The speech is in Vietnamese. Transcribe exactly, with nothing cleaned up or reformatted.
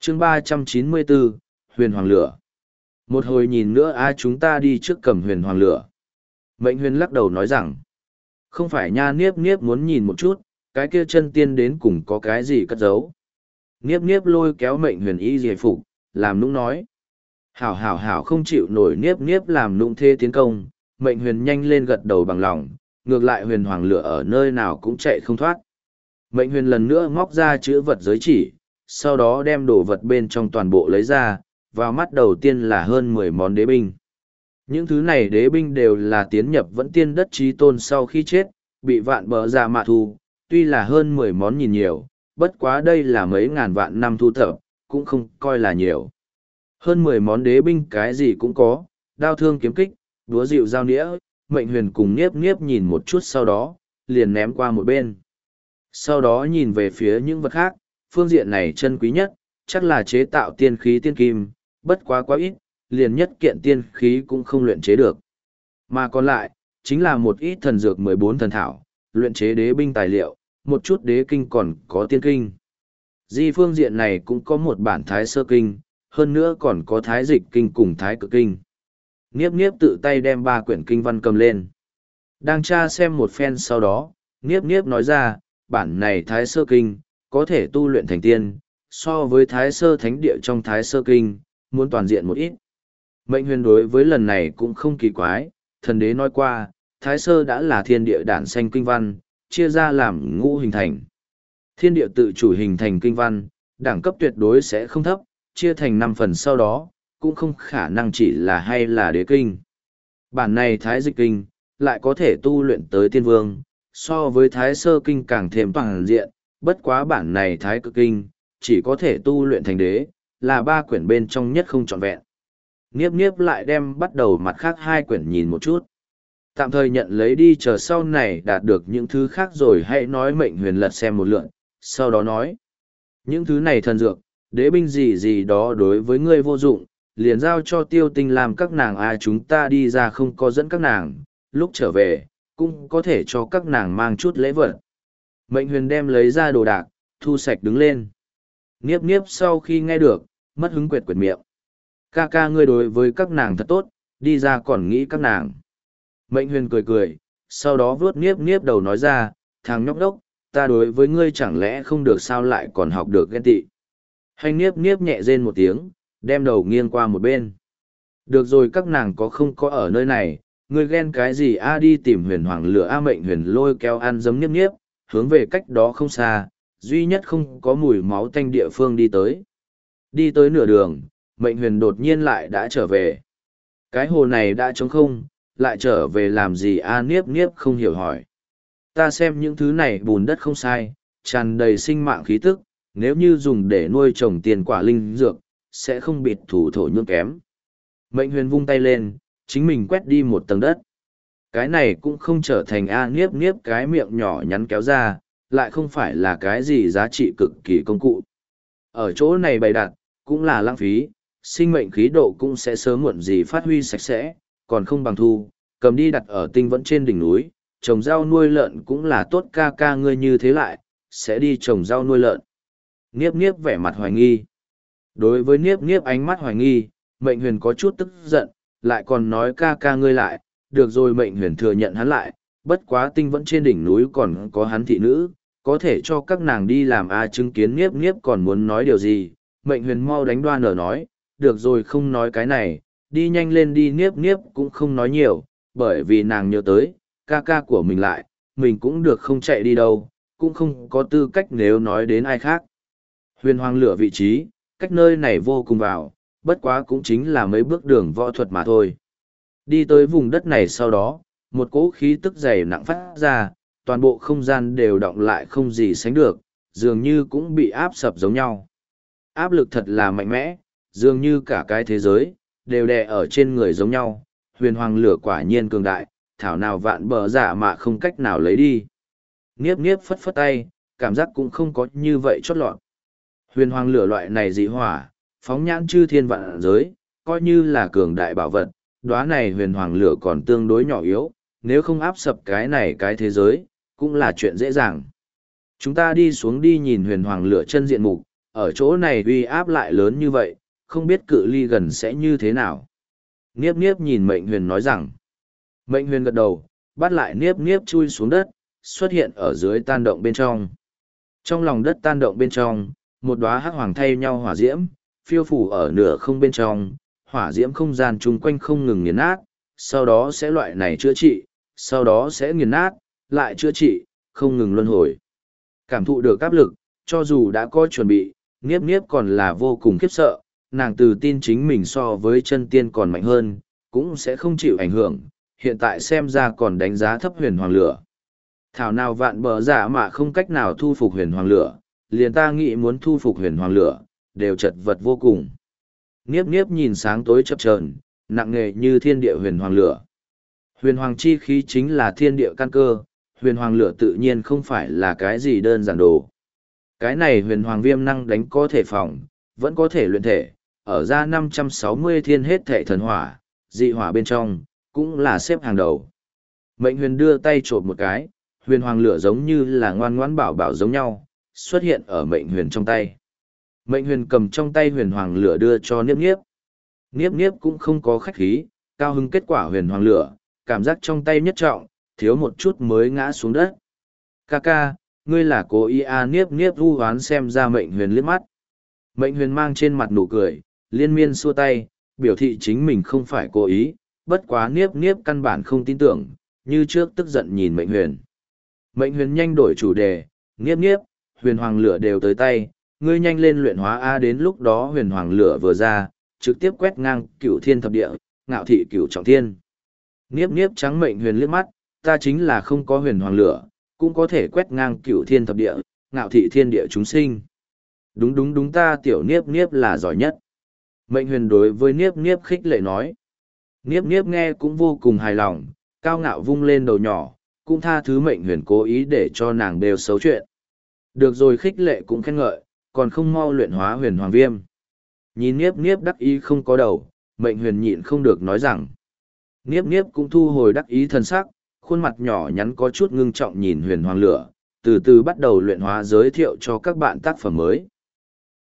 chương ba trăm chín mươi bốn, huyền hoàng lửa. Một hồi nhìn nữa a chúng ta đi trước cầm huyền hoàng lửa. Mệnh huyền lắc đầu nói rằng, không phải nha, niếp niếp muốn nhìn một chút, cái kia chân tiên đến cùng có cái gì cất giấu. Niếp niếp lôi kéo mệnh huyền y giải phục, làm nũng nói. Hảo hảo hảo không chịu nổi niếp niếp làm nũng thê tiến công, mệnh huyền nhanh lên gật đầu bằng lòng, ngược lại huyền hoàng lửa ở nơi nào cũng chạy không thoát. Mệnh huyền lần nữa móc ra chữ vật giới chỉ, sau đó đem đồ vật bên trong toàn bộ lấy ra, vào mắt đầu tiên là hơn mười món đế binh. Những thứ này đế binh đều là tiến nhập vẫn tiên đất trí tôn sau khi chết, bị vạn bờ ra mạ thu, tuy là hơn mười món nhìn nhiều, bất quá đây là mấy ngàn vạn năm thu thập, cũng không coi là nhiều. Hơn mười món đế binh cái gì cũng có, đao thương kiếm kích, đúa dịu dao nĩa, mệnh huyền cùng niếp niếp nhìn một chút sau đó, liền ném qua một bên. Sau đó nhìn về phía những vật khác, phương diện này chân quý nhất, chắc là chế tạo tiên khí tiên kim, bất quá quá ít, liền nhất kiện tiên khí cũng không luyện chế được. Mà còn lại, chính là một ít thần dược mười bốn thần thảo, luyện chế đế binh tài liệu, một chút đế kinh còn có tiên kinh. Di phương diện này cũng có một bản thái sơ kinh, hơn nữa còn có thái dịch kinh cùng thái cực kinh. Niếp niếp tự tay đem ba quyển kinh văn cầm lên. Đang tra xem một phen sau đó, Niếp niếp nói ra, bản này thái sơ kinh, có thể tu luyện thành tiên, so với thái sơ thánh địa trong thái sơ kinh, muốn toàn diện một ít. Mệnh huyền đối với lần này cũng không kỳ quái, thần đế nói qua, thái sơ đã là thiên địa đản sanh kinh văn, chia ra làm ngũ hình thành. Thiên địa tự chủ hình thành kinh văn, đẳng cấp tuyệt đối sẽ không thấp, chia thành năm phần sau đó, cũng không khả năng chỉ là hay là đế kinh. Bản này thái dịch kinh, lại có thể tu luyện tới tiên vương, so với thái sơ kinh càng thêm toàn diện, bất quá bản này thái cực kinh, chỉ có thể tu luyện thành đế, là ba quyển bên trong nhất không trọn vẹn. Niếp niếp lại đem bắt đầu mặt khác hai quyển nhìn một chút. Tạm thời nhận lấy đi, chờ sau này đạt được những thứ khác rồi hãy nói. Mệnh huyền lật xem một lượn, sau đó nói. Những thứ này thần dược, đế binh gì gì đó đối với ngươi vô dụng, liền giao cho tiêu tinh làm các nàng ai chúng ta đi ra không có dẫn các nàng, lúc trở về, cũng có thể cho các nàng mang chút lễ vật. Mệnh huyền đem lấy ra đồ đạc, thu sạch đứng lên. Niếp niếp sau khi nghe được, mất hứng quệt quệt miệng. Ca ca ngươi đối với các nàng thật tốt, đi ra còn nghĩ các nàng. Mệnh huyền cười cười, sau đó vướt niếp niếp đầu nói ra, thằng nhóc đốc, ta đối với ngươi chẳng lẽ không được sao lại còn học được ghen tị. Hành niếp niếp nhẹ rên một tiếng, đem đầu nghiêng qua một bên. Được rồi, các nàng có không có ở nơi này, ngươi ghen cái gì a đi tìm huyền hoàng lửa a. Mệnh huyền lôi kéo ăn giấm niếp niếp, hướng về cách đó không xa, duy nhất không có mùi máu tanh địa phương đi tới. Đi tới nửa đường, mệnh huyền đột nhiên lại đã trở về. Cái hồ này đã trống không, lại trở về làm gì a? Niếp niếp không hiểu hỏi. Ta xem những thứ này bùn đất không sai, tràn đầy sinh mạng khí tức, nếu như dùng để nuôi trồng tiền quả linh dược, sẽ không bịt thủ thổ nhưỡng kém. Mệnh huyền vung tay lên, chính mình quét đi một tầng đất. Cái này cũng không trở thành a. Niếp niếp cái miệng nhỏ nhắn kéo ra, lại không phải là cái gì giá trị cực kỳ công cụ. Ở chỗ này bày đặt, cũng là lãng phí, sinh mệnh khí độ cũng sẽ sớm muộn gì phát huy sạch sẽ, còn không bằng thu, cầm đi đặt ở tinh vẫn trên đỉnh núi, trồng rau nuôi lợn cũng là tốt. Ca ca ngươi như thế lại, sẽ đi trồng rau nuôi lợn. Niếp niếp vẻ mặt hoài nghi. Đối với niếp niếp ánh mắt hoài nghi, mệnh huyền có chút tức giận, lại còn nói ca ca ngươi lại, được rồi. Mệnh huyền thừa nhận hắn lại, bất quá tinh vẫn trên đỉnh núi còn có hắn thị nữ, có thể cho các nàng đi làm a. Chứng kiến niếp niếp còn muốn nói điều gì, mệnh huyền mau đánh đoan ở nói, được rồi không nói cái này, đi nhanh lên đi. Niếp niếp cũng không nói nhiều, bởi vì nàng nhớ tới, ca ca của mình lại, mình cũng được không chạy đi đâu, cũng không có tư cách nếu nói đến ai khác. Huyền hoàng lửa vị trí, cách nơi này vô cùng vào, bất quá cũng chính là mấy bước đường võ thuật mà thôi. Đi tới vùng đất này sau đó, một cỗ khí tức dày nặng phát ra, toàn bộ không gian đều động lại không gì sánh được, dường như cũng bị áp sập giống nhau. Áp lực thật là mạnh mẽ, dường như cả cái thế giới, đều đè ở trên người giống nhau. Huyền hoàng lửa quả nhiên cường đại, thảo nào vạn bờ giả mà không cách nào lấy đi. Niếp niếp phất phất tay, cảm giác cũng không có như vậy chót lọt. Huyền hoàng lửa loại này dị hỏa, phóng nhãn chư thiên vạn giới, coi như là cường đại bảo vật, đóa này huyền hoàng lửa còn tương đối nhỏ yếu, nếu không áp sập cái này cái thế giới, cũng là chuyện dễ dàng. Chúng ta đi xuống đi nhìn huyền hoàng lửa chân diện mục, ở chỗ này uy áp lại lớn như vậy, không biết cự ly gần sẽ như thế nào. Niếp niếp nhìn mệnh huyền nói rằng, mệnh huyền gật đầu, bắt lại niếp niếp chui xuống đất, xuất hiện ở dưới tan động bên trong. Trong lòng đất tan động bên trong, một đóa hắc hoàng thay nhau hỏa diễm, phiêu phủ ở nửa không bên trong, hỏa diễm không gian chung quanh không ngừng nghiền nát, sau đó sẽ loại này chữa trị, sau đó sẽ nghiền nát, lại chữa trị, không ngừng luân hồi. Cảm thụ được áp lực, cho dù đã có chuẩn bị, Niếp Niếp còn là vô cùng khiếp sợ, nàng tự tin chính mình so với chân tiên còn mạnh hơn, cũng sẽ không chịu ảnh hưởng, hiện tại xem ra còn đánh giá thấp huyền hoàng lửa. Thảo nào vạn bờ giả mà không cách nào thu phục huyền hoàng lửa, liền ta nghĩ muốn thu phục huyền hoàng lửa, đều chật vật vô cùng. Niếp Niếp nhìn sáng tối chập chờn, nặng nề như thiên địa huyền hoàng lửa. Huyền hoàng chi khí chính là thiên địa căn cơ, huyền hoàng lửa tự nhiên không phải là cái gì đơn giản đồ. Cái này huyền hoàng viêm năng đánh có thể phòng, vẫn có thể luyện thể, ở ra năm trăm sáu mươi thiên hết thể thần hỏa, dị hỏa bên trong, cũng là xếp hàng đầu. Mệnh huyền đưa tay trộm một cái, huyền hoàng lửa giống như là ngoan ngoãn bảo bảo giống nhau, xuất hiện ở mệnh huyền trong tay. Mệnh huyền cầm trong tay huyền hoàng lửa đưa cho Niếp Niếp. Niếp Niếp cũng không có khách khí, cao hứng kết quả huyền hoàng lửa, cảm giác trong tay nhất trọng, thiếu một chút mới ngã xuống đất. Ca ca, ngươi là cố ý à, Niếp Niếp u hoán xem ra mệnh huyền liếc mắt. Mệnh huyền mang trên mặt nụ cười, liên miên xua tay, biểu thị chính mình không phải cố ý, bất quá Niếp Niếp căn bản không tin tưởng, như trước tức giận nhìn mệnh huyền. Mệnh huyền nhanh đổi chủ đề, Niếp Niếp, huyền hoàng lửa đều tới tay, ngươi nhanh lên luyện hóa A, đến lúc đó huyền hoàng lửa vừa ra, trực tiếp quét ngang cửu thiên thập địa, ngạo thị cửu trọng thiên. Niếp Niếp trắng mệnh huyền liếc mắt, ta chính là không có huyền hoàng lửa, cũng có thể quét ngang cửu thiên thập địa, ngạo thị thiên địa chúng sinh. Đúng đúng đúng, ta tiểu Niếp Niếp là giỏi nhất. Mệnh huyền đối với Niếp Niếp khích lệ nói. Niếp Niếp nghe cũng vô cùng hài lòng, cao ngạo vung lên đầu nhỏ, cũng tha thứ mệnh huyền cố ý để cho nàng đều xấu chuyện. Được rồi, khích lệ cũng khen ngợi, còn không mau luyện hóa huyền hoàng viêm. Nhìn Niếp Niếp đắc ý không có đầu, mệnh huyền nhịn không được nói rằng. Niếp Niếp cũng thu hồi đắc ý thần sắc, khuôn mặt nhỏ nhắn có chút ngưng trọng nhìn huyền hoàng lửa, từ từ bắt đầu luyện hóa, giới thiệu cho các bạn tác phẩm mới.